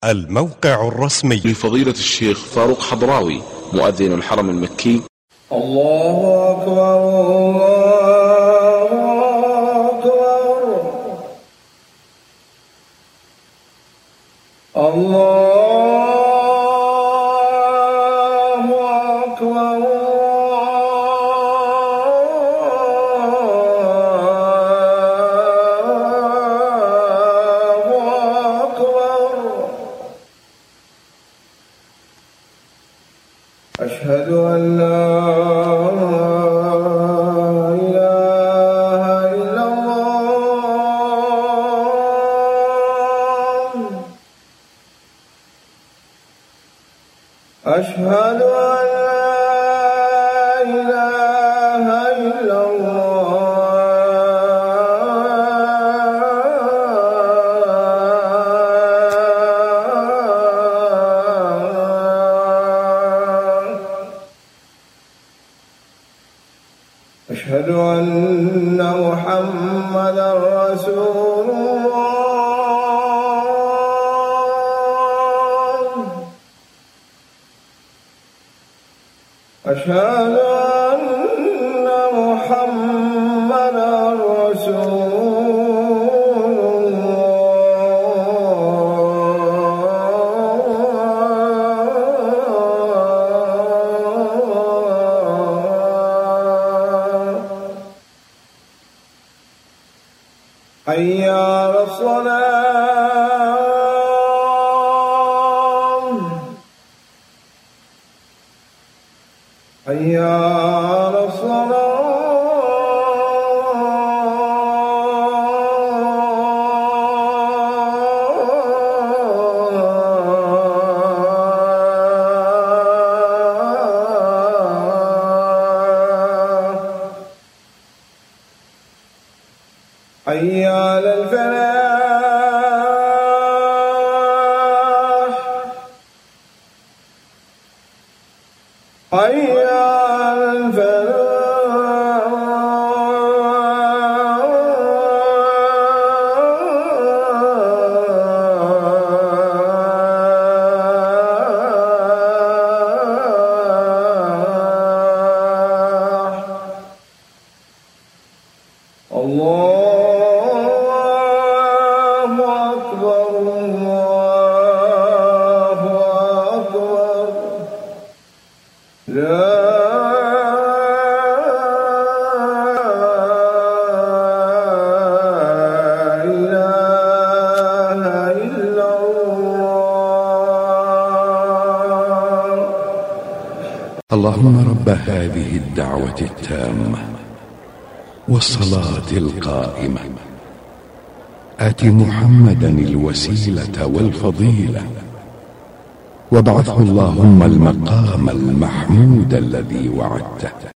الموقع الرسمي لفضيلة الشيخ فاروق حضراوي مؤذن الحرم المكي. الله أكبر الله أكبر الله أكبر أشهد أن لا إله إلا الله أشهد أن لا إله إلا أشهد أن محمدا رسول الله أشهد أن محمدا رسول حي على الصلاة حي على الصلاة حي على الفلاح حي على الفلاح لا إله إلا الله. اللهم رب هذه الدعوة التامة والصلاة القائمة آت محمدا الوسيلة والفضيلة وابعثه اللهم المقام المحمود الذي وعدته.